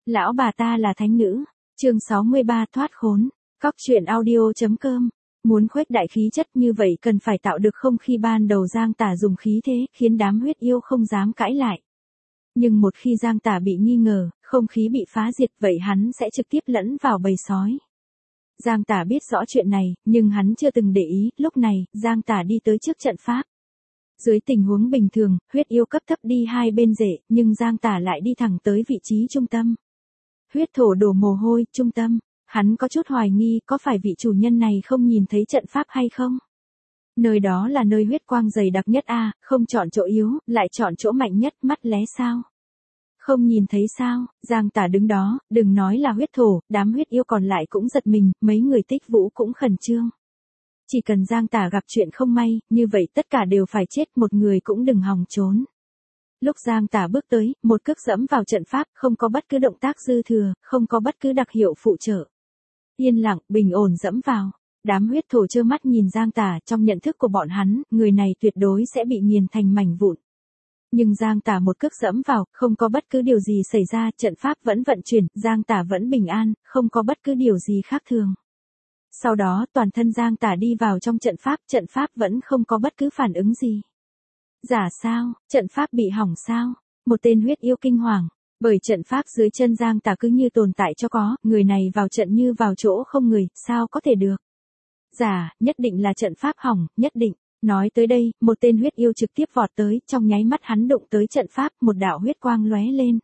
Lão bà ta là thánh nữ. Chương 63 thoát khốn. Cóc truyện audio.com. Muốn khuếch đại khí chất như vậy cần phải tạo được không khí ban đầu Giang Tả dùng khí thế, khiến đám huyết yêu không dám cãi lại. Nhưng một khi Giang Tả bị nghi ngờ, không khí bị phá diệt vậy hắn sẽ trực tiếp lẫn vào bầy sói. Giang Tả biết rõ chuyện này, nhưng hắn chưa từng để ý, lúc này, Giang Tả đi tới trước trận pháp. Dưới tình huống bình thường, huyết yêu cấp thấp đi hai bên rễ, nhưng Giang Tả lại đi thẳng tới vị trí trung tâm. Huyết thổ đổ mồ hôi, trung tâm. Hắn có chút hoài nghi có phải vị chủ nhân này không nhìn thấy trận pháp hay không? Nơi đó là nơi huyết quang dày đặc nhất a, không chọn chỗ yếu, lại chọn chỗ mạnh nhất, mắt lé sao? Không nhìn thấy sao? Giang Tả đứng đó, đừng nói là huyết thổ, đám huyết yêu còn lại cũng giật mình, mấy người Tích Vũ cũng khẩn trương. Chỉ cần Giang Tả gặp chuyện không may, như vậy tất cả đều phải chết, một người cũng đừng hòng trốn. Lúc Giang Tả bước tới, một cước dẫm vào trận pháp, không có bất cứ động tác dư thừa, không có bất cứ đặc hiệu phụ trợ. Yên lặng, bình ổn dẫm vào. Đám huyết thổ trơ mắt nhìn Giang Tả, trong nhận thức của bọn hắn, người này tuyệt đối sẽ bị nghiền thành mảnh vụn. Nhưng Giang Tả một cước dẫm vào, không có bất cứ điều gì xảy ra, trận pháp vẫn vận chuyển, Giang Tả vẫn bình an, không có bất cứ điều gì khác thường. Sau đó toàn thân Giang Tả đi vào trong trận pháp vẫn không có bất cứ phản ứng gì. Giả sao, trận pháp bị hỏng sao? Một tên huyết yêu kinh hoàng. Bởi trận pháp dưới chân Giang Tả cứ như tồn tại cho có, người này vào trận như vào chỗ không người, sao có thể được? Giả, nhất định là trận pháp hỏng, nhất định. Nói tới đây, một tên huyết yêu trực tiếp vọt tới, trong nháy mắt hắn đụng tới trận pháp, một đạo huyết quang lóe lên.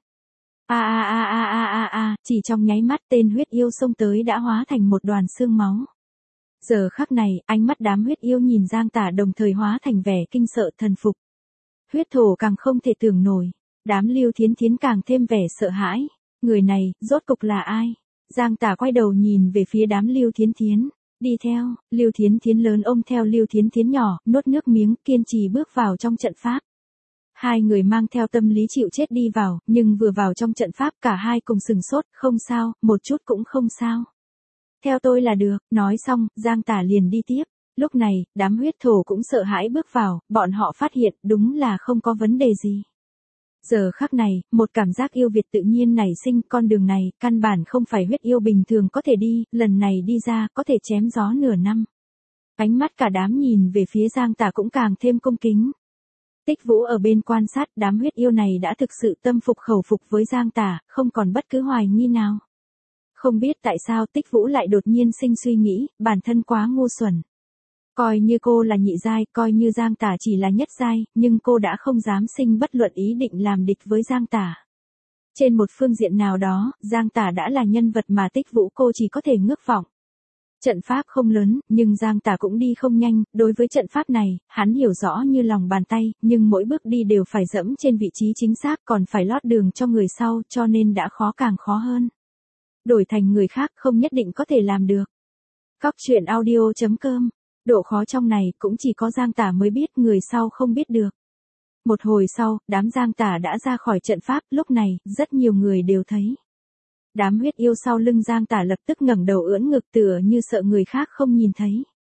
Chỉ trong nháy mắt tên huyết yêu xông tới đã hóa thành một đoàn xương máu. Giờ khắc này, ánh mắt đám huyết yêu nhìn Giang Tả đồng thời hóa thành vẻ kinh sợ thần phục. Huyết thổ càng không thể tưởng nổi. Đám Lưu Thiến Thiến càng thêm vẻ sợ hãi. Người này, rốt cục là ai? Giang Tả quay đầu nhìn về phía đám Lưu Thiến Thiến. Đi theo, Lưu Thiến Thiến lớn ôm theo Lưu Thiến Thiến nhỏ, nuốt nước miếng, kiên trì bước vào trong trận pháp. Hai người mang theo tâm lý chịu chết đi vào, nhưng vừa vào trong trận pháp cả hai cùng sừng sốt, không sao, một chút cũng không sao. Theo tôi là được, nói xong, Giang Tả liền đi tiếp. Lúc này, đám huyết thổ cũng sợ hãi bước vào, bọn họ phát hiện đúng là không có vấn đề gì. Giờ khắc này, một cảm giác yêu Việt tự nhiên nảy sinh, con đường này, căn bản không phải huyết yêu bình thường có thể đi, lần này đi ra, có thể chém gió nửa năm. Ánh mắt cả đám nhìn về phía Giang Tả cũng càng thêm cung kính. Tích Vũ ở bên quan sát, đám huyết yêu này đã thực sự tâm phục khẩu phục với Giang Tả, không còn bất cứ hoài nghi nào. Không biết tại sao Tích Vũ lại đột nhiên sinh suy nghĩ, bản thân quá ngu xuẩn. Coi như cô là nhị giai, coi như Giang Tả chỉ là nhất giai, nhưng cô đã không dám sinh bất luận ý định làm địch với Giang Tả. Trên một phương diện nào đó, Giang Tả đã là nhân vật mà Tích Vũ cô chỉ có thể ngước vọng. Trận pháp không lớn, nhưng Giang Tả cũng đi không nhanh, đối với trận pháp này, hắn hiểu rõ như lòng bàn tay, nhưng mỗi bước đi đều phải dẫm trên vị trí chính xác còn phải lót đường cho người sau, cho nên đã khó càng khó hơn. Đổi thành người khác không nhất định có thể làm được. Cóc truyện audio.com. Độ khó trong này cũng chỉ có Giang Tả mới biết, người sau không biết được. Một hồi sau, đám Giang Tả đã ra khỏi trận pháp, lúc này, rất nhiều người đều thấy. Đám huyết yêu sau lưng Giang Tả lập tức ngẩng đầu ưỡn ngực tựa như sợ người khác không nhìn thấy.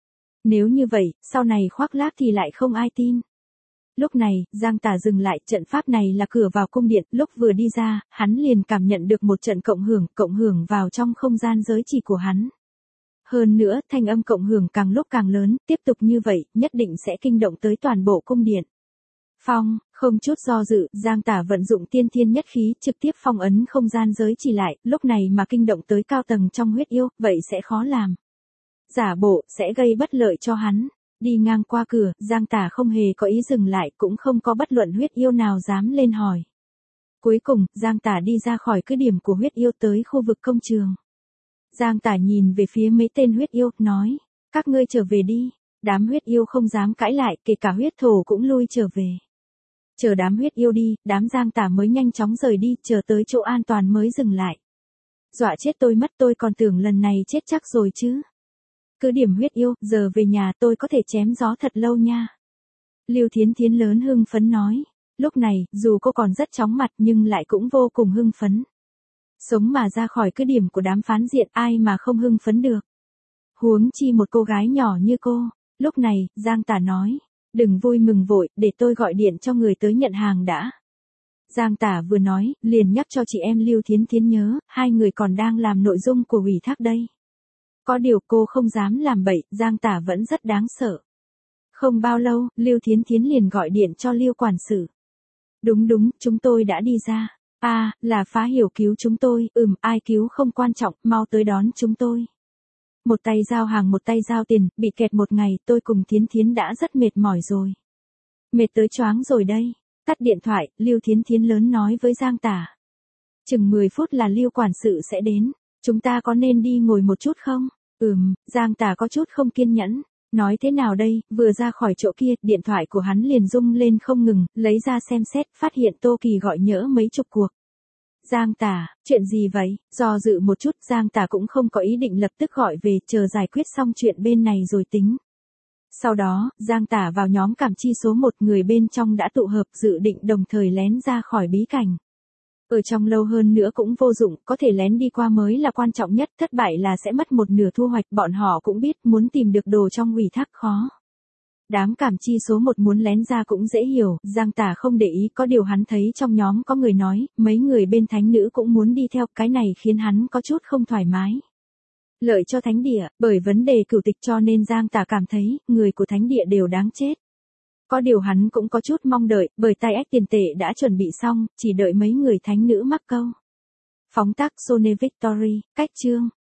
Nếu như vậy, sau này khoác lác thì lại không ai tin. Lúc này, Giang Tả dừng lại, trận pháp này là cửa vào cung điện, lúc vừa đi ra, hắn liền cảm nhận được một trận cộng hưởng vào trong không gian giới chỉ của hắn. Hơn nữa, thanh âm cộng hưởng càng lúc càng lớn, tiếp tục như vậy, nhất định sẽ kinh động tới toàn bộ cung điện. Không chút do dự, Giang Tả vận dụng tiên thiên nhất khí, trực tiếp phong ấn không gian giới chỉ lại, lúc này mà kinh động tới cao tầng trong huyết yêu, vậy sẽ khó làm. Giả bộ, sẽ gây bất lợi cho hắn. Đi ngang qua cửa, Giang Tả không hề có ý dừng lại, cũng không có bất luận huyết yêu nào dám lên hỏi. Cuối cùng, Giang Tả đi ra khỏi cứ điểm của huyết yêu tới khu vực công trường. Giang Tả nhìn về phía mấy tên huyết yêu, nói, các ngươi trở về đi. Đám huyết yêu không dám cãi lại, kể cả huyết thổ cũng lui trở về. Chờ đám huyết yêu đi, đám Giang Tả mới nhanh chóng rời đi, chờ tới chỗ an toàn mới dừng lại. Dọa chết tôi mất, tôi còn tưởng lần này chết chắc rồi chứ. Cứ điểm huyết yêu, giờ về nhà tôi có thể chém gió thật lâu nha. Lưu Thiến Thiến lớn hưng phấn nói. Lúc này, dù cô còn rất chóng mặt nhưng lại cũng vô cùng hưng phấn. Sống mà ra khỏi cứ điểm của đám phán diện, ai mà không hưng phấn được. Huống chi một cô gái nhỏ như cô. Lúc này, Giang Tả nói. Đừng vui mừng vội, để tôi gọi điện cho người tới nhận hàng đã. Giang Tả vừa nói, liền nhắc cho chị em Lưu Thiến Thiến nhớ, hai người còn đang làm nội dung của ủy thác đây. Có điều cô không dám làm bậy, Giang Tả vẫn rất đáng sợ. Không bao lâu, Lưu Thiến Thiến liền gọi điện cho Lưu quản sự. Đúng, chúng tôi đã đi ra. Là Phá Hiểu cứu chúng tôi, ai cứu không quan trọng, mau tới đón chúng tôi. Một tay giao hàng một tay giao tiền, bị kẹt một ngày, tôi cùng Thiến Thiến đã rất mệt mỏi rồi. Mệt tới choáng rồi đây. Tắt điện thoại, Lưu Thiến Thiến lớn nói với Giang Tả. Chừng 10 phút là Lưu quản sự sẽ đến, chúng ta có nên đi ngồi một chút không? Giang Tả có chút không kiên nhẫn. Nói thế nào đây, vừa ra khỏi chỗ kia, điện thoại của hắn liền rung lên không ngừng, lấy ra xem xét, phát hiện Tô Kỳ gọi nhỡ mấy chục cuộc. Giang Tả, chuyện gì vậy? Do dự một chút, Giang Tả cũng không có ý định lập tức gọi về, chờ giải quyết xong chuyện bên này rồi tính. Sau đó, Giang Tả vào nhóm cảm chi số 1, người bên trong đã tụ hợp, dự định đồng thời lén ra khỏi bí cảnh. Ở trong lâu hơn nữa cũng vô dụng, có thể lén đi qua mới là quan trọng nhất, thất bại là sẽ mất một nửa thu hoạch, bọn họ cũng biết muốn tìm được đồ trong ủy thác khó. Đám cảm chi số 1 muốn lén ra cũng dễ hiểu, Giang Tả không để ý, có điều hắn thấy trong nhóm có người nói, mấy người bên thánh nữ cũng muốn đi theo, cái này khiến hắn có chút không thoải mái. Lợi cho thánh địa, bởi vấn đề cửu tịch cho nên Giang Tả cảm thấy, người của thánh địa đều đáng chết. Có điều hắn cũng có chút mong đợi, bởi tay ách tiền tệ đã chuẩn bị xong, chỉ đợi mấy người thánh nữ mắc câu. Phóng tác Sone Victory, cách chương.